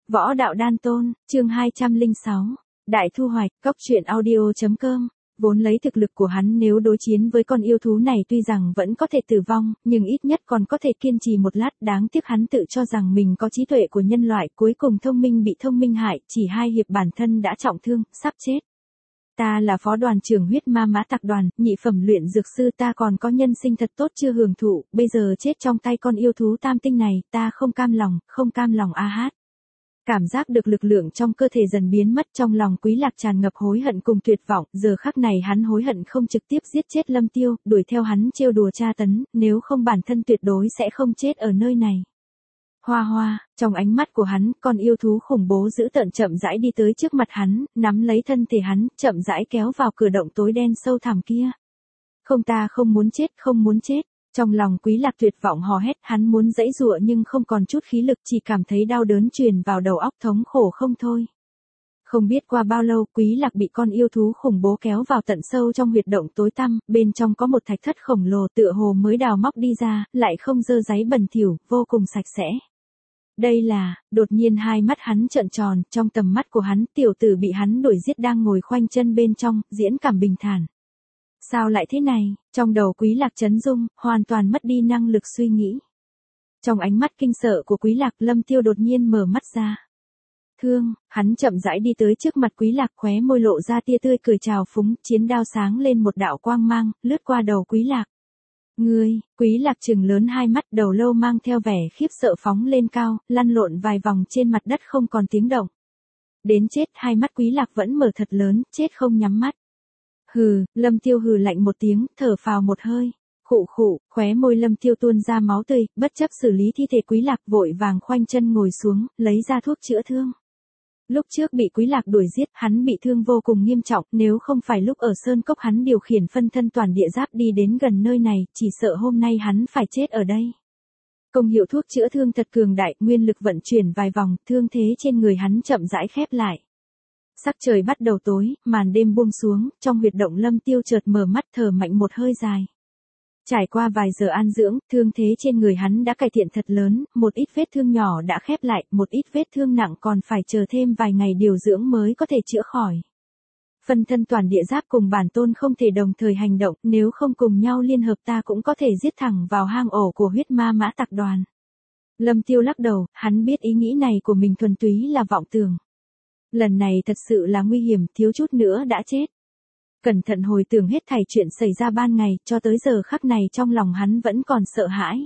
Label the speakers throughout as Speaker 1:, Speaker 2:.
Speaker 1: Võ đạo đan tôn, chương 206. Đại thu hoạch, cóc truyện audio.com. Vốn lấy thực lực của hắn nếu đối chiến với con yêu thú này tuy rằng vẫn có thể tử vong, nhưng ít nhất còn có thể kiên trì một lát. Đáng tiếc hắn tự cho rằng mình có trí tuệ của nhân loại, cuối cùng thông minh bị thông minh hại, chỉ 2 hiệp bản thân đã trọng thương, sắp chết. Ta là phó đoàn trưởng huyết ma mã tặc đoàn, nhị phẩm luyện dược sư, ta còn có nhân sinh thật tốt chưa hưởng thụ, bây giờ chết trong tay con yêu thú tam tinh này, ta không cam lòng a hát. Cảm giác được lực lượng trong cơ thể dần biến mất, trong lòng Quý Lạc tràn ngập hối hận cùng tuyệt vọng, giờ khắc này hắn hối hận không trực tiếp giết chết Lâm Tiêu, đuổi theo hắn trêu đùa tra tấn, nếu không bản thân tuyệt đối sẽ không chết ở nơi này. Hoa hoa, trong ánh mắt của hắn, con yêu thú khủng bố dữ tợn chậm rãi đi tới trước mặt hắn, nắm lấy thân thể hắn, chậm rãi kéo vào cửa động tối đen sâu thẳm kia. Không, ta không muốn chết. Trong lòng Quý Lạc tuyệt vọng hò hét, hắn muốn giãy giụa nhưng không còn chút khí lực, chỉ cảm thấy đau đớn truyền vào đầu óc, thống khổ không thôi. Không biết qua bao lâu, Quý Lạc bị con yêu thú khủng bố kéo vào tận sâu trong huyệt động tối tăm, bên trong có một thạch thất khổng lồ tựa hồ mới đào móc đi ra, lại không dơ dáy bẩn thỉu, vô cùng sạch sẽ. Đây là, đột nhiên hai mắt hắn trợn tròn, trong tầm mắt của hắn, tiểu tử bị hắn đuổi giết đang ngồi khoanh chân bên trong, diễn cảm bình thản. Sao lại thế này, trong đầu Quý Lạc chấn rung, hoàn toàn mất đi năng lực suy nghĩ. Trong ánh mắt kinh sợ của Quý Lạc, Lâm Tiêu đột nhiên mở mắt ra. Hắn chậm rãi đi tới trước mặt Quý Lạc, khóe môi lộ ra tia tươi cười trào phúng, chiến đao sáng lên một đạo quang mang, lướt qua đầu Quý Lạc. Quý Lạc trừng lớn hai mắt, đầu lâu mang theo vẻ khiếp sợ phóng lên cao, lăn lộn vài vòng trên mặt đất không còn tiếng động. Đến chết, hai mắt Quý Lạc vẫn mở thật lớn, chết không nhắm mắt. Hừ, Lâm Tiêu hừ lạnh một tiếng, thở phào một hơi. Khụ, khóe môi Lâm Tiêu tuôn ra máu tươi, bất chấp xử lý thi thể Quý Lạc, vội vàng khoanh chân ngồi xuống, lấy ra thuốc chữa thương. Lúc trước bị Quý Lạc đuổi giết, hắn bị thương vô cùng nghiêm trọng, nếu không phải lúc ở Sơn Cốc hắn điều khiển phân thân toàn địa giáp đi đến gần nơi này, chỉ sợ hôm nay hắn phải chết ở đây. Công hiệu thuốc chữa thương thật cường đại, nguyên lực vận chuyển vài vòng, thương thế trên người hắn chậm rãi khép lại. Sắc trời bắt đầu tối, màn đêm buông xuống, trong huyệt động Lâm Tiêu chợt mở mắt thở mạnh một hơi dài. Trải qua vài giờ an dưỡng, thương thế trên người hắn đã cải thiện thật lớn, một ít vết thương nhỏ đã khép lại, một ít vết thương nặng còn phải chờ thêm vài ngày điều dưỡng mới có thể chữa khỏi. Phân thân toàn địa giáp cùng bản tôn không thể đồng thời hành động, nếu không cùng nhau liên hợp ta cũng có thể giết thẳng vào hang ổ của huyết ma mã tặc đoàn. Lâm Tiêu lắc đầu, hắn biết ý nghĩ này của mình thuần túy là vọng tưởng. Lần này thật sự là nguy hiểm, thiếu chút nữa đã chết. Cẩn thận hồi tưởng hết thảy chuyện xảy ra ban ngày, cho tới giờ khắc này trong lòng hắn vẫn còn sợ hãi.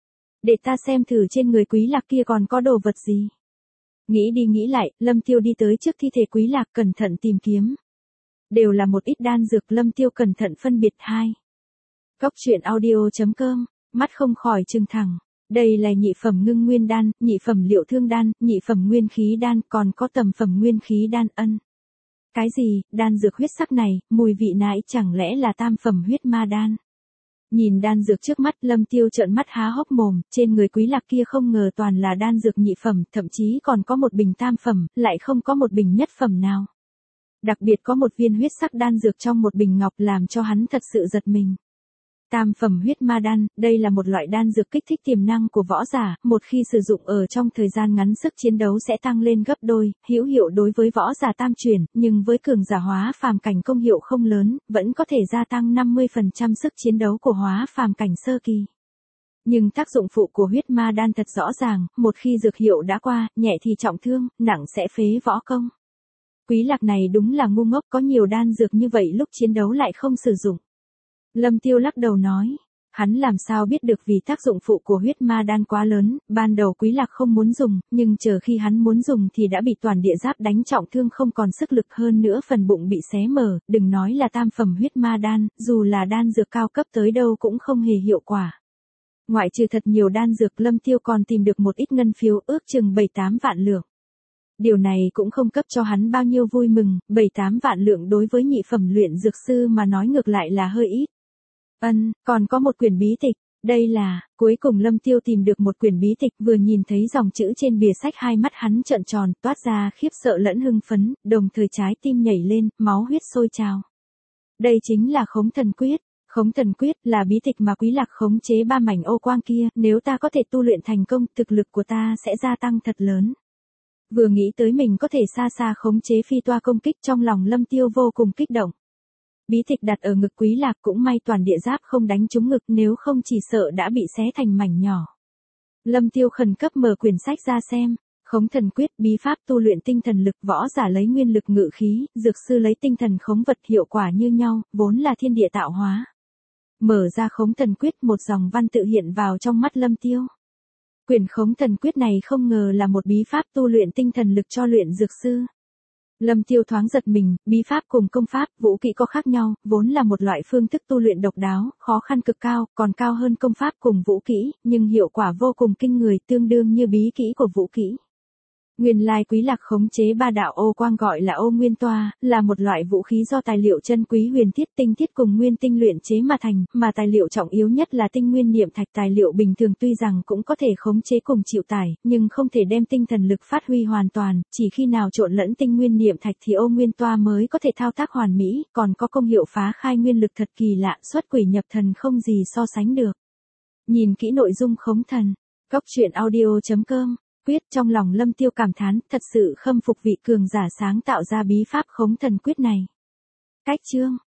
Speaker 1: Để ta xem thử trên người Quý Lạc kia còn có đồ vật gì. Nghĩ đi nghĩ lại, Lâm Tiêu đi tới trước thi thể Quý Lạc, cẩn thận tìm kiếm. Đều là một ít đan dược, Lâm Tiêu cẩn thận phân biệt hai. Cóc truyện audio.com, mắt không khỏi trừng thẳng. Đây là nhị phẩm ngưng nguyên đan, nhị phẩm liệu thương đan, nhị phẩm nguyên khí đan, còn có tầm phẩm nguyên khí đan ân. Cái gì, đan dược huyết sắc này, mùi vị nãi chẳng lẽ là tam phẩm huyết ma đan. Nhìn đan dược trước mắt, Lâm Tiêu trợn mắt há hốc mồm, trên người Quý Lạc kia không ngờ toàn là đan dược nhị phẩm, thậm chí còn có một bình tam phẩm, lại không có một bình nhất phẩm nào. Đặc biệt có một viên huyết sắc đan dược trong một bình ngọc làm cho hắn thật sự giật mình. Tam phẩm huyết ma đan, đây là một loại đan dược kích thích tiềm năng của võ giả, một khi sử dụng ở trong thời gian ngắn sức chiến đấu sẽ tăng lên gấp đôi, hữu hiệu đối với võ giả tam truyền, nhưng với cường giả hóa phàm cảnh công hiệu không lớn, vẫn có thể gia tăng 50% sức chiến đấu của hóa phàm cảnh sơ kỳ. Nhưng tác dụng phụ của huyết ma đan thật rõ ràng, một khi dược hiệu đã qua, nhẹ thì trọng thương, nặng sẽ phế võ công. Quý Lạc này đúng là ngu ngốc, có nhiều đan dược như vậy lúc chiến đấu lại không sử dụng. Lâm Tiêu lắc đầu nói, hắn làm sao biết được vì tác dụng phụ của huyết ma đan quá lớn, ban đầu Quý Lạc không muốn dùng, nhưng chờ khi hắn muốn dùng thì đã bị toàn địa giáp đánh trọng thương không còn sức lực, hơn nữa phần bụng bị xé mở, đừng nói là tam phẩm huyết ma đan, dù là đan dược cao cấp tới đâu cũng không hề hiệu quả. Ngoại trừ thật nhiều đan dược, Lâm Tiêu còn tìm được một ít ngân phiếu ước chừng 7-8 vạn lượng. Điều này cũng không cấp cho hắn bao nhiêu vui mừng, 7-8 vạn lượng đối với nhị phẩm luyện dược sư mà nói ngược lại là hơi ít. Còn có một quyển bí tịch, đây là, cuối cùng Lâm Tiêu tìm được một quyển bí tịch, vừa nhìn thấy dòng chữ trên bìa sách hai mắt hắn trợn tròn, toát ra khiếp sợ lẫn hưng phấn, đồng thời trái tim nhảy lên, máu huyết sôi trào. Đây chính là Khống Thần Quyết. Khống Thần Quyết là bí tịch mà Quý Lạc khống chế 3 mảnh ô quang kia, nếu ta có thể tu luyện thành công, thực lực của ta sẽ gia tăng thật lớn. Vừa nghĩ tới mình có thể xa xa khống chế phi toa công kích, trong lòng Lâm Tiêu vô cùng kích động. Bí tịch đặt ở ngực Quý Lạc, cũng may toàn địa giáp không đánh trúng ngực, nếu không chỉ sợ đã bị xé thành mảnh nhỏ. Lâm Tiêu khẩn cấp mở quyển sách ra xem. Khống thần quyết, bí pháp tu luyện tinh thần lực, võ giả lấy nguyên lực ngự khí, dược sư lấy tinh thần khống vật, hiệu quả như nhau, vốn là thiên địa tạo hóa. Mở ra khống thần quyết, một dòng văn tự hiện vào trong mắt Lâm Tiêu. Quyển khống thần quyết này không ngờ là một bí pháp tu luyện tinh thần lực cho luyện dược sư. Lâm Tiêu thoáng giật mình, bí pháp cùng công pháp, vũ kỹ có khác nhau, vốn là một loại phương thức tu luyện độc đáo, khó khăn cực cao, còn cao hơn công pháp cùng vũ kỹ, nhưng hiệu quả vô cùng kinh người, tương đương như bí kỹ của vũ kỹ. Nguyên lai Quý Lạc khống chế ba đạo ô quang gọi là ô nguyên toa, là một loại vũ khí do tài liệu chân quý huyền thiết tinh thiết cùng nguyên tinh luyện chế mà thành, mà tài liệu trọng yếu nhất là tinh nguyên niệm thạch. Tài liệu bình thường tuy rằng cũng có thể khống chế cùng chịu tải, nhưng không thể đem tinh thần lực phát huy hoàn toàn, chỉ khi nào trộn lẫn tinh nguyên niệm thạch thì ô nguyên toa mới có thể thao tác hoàn mỹ, còn có công hiệu phá khai nguyên lực thật kỳ lạ, xuất quỷ nhập thần không gì so sánh được. Nhìn kỹ nội dung khống thần, Cóc truyện audio.com. Quyết, trong lòng Lâm Tiêu cảm thán, thật sự khâm phục vị cường giả sáng tạo ra bí pháp khống thần quyết này. Cách chương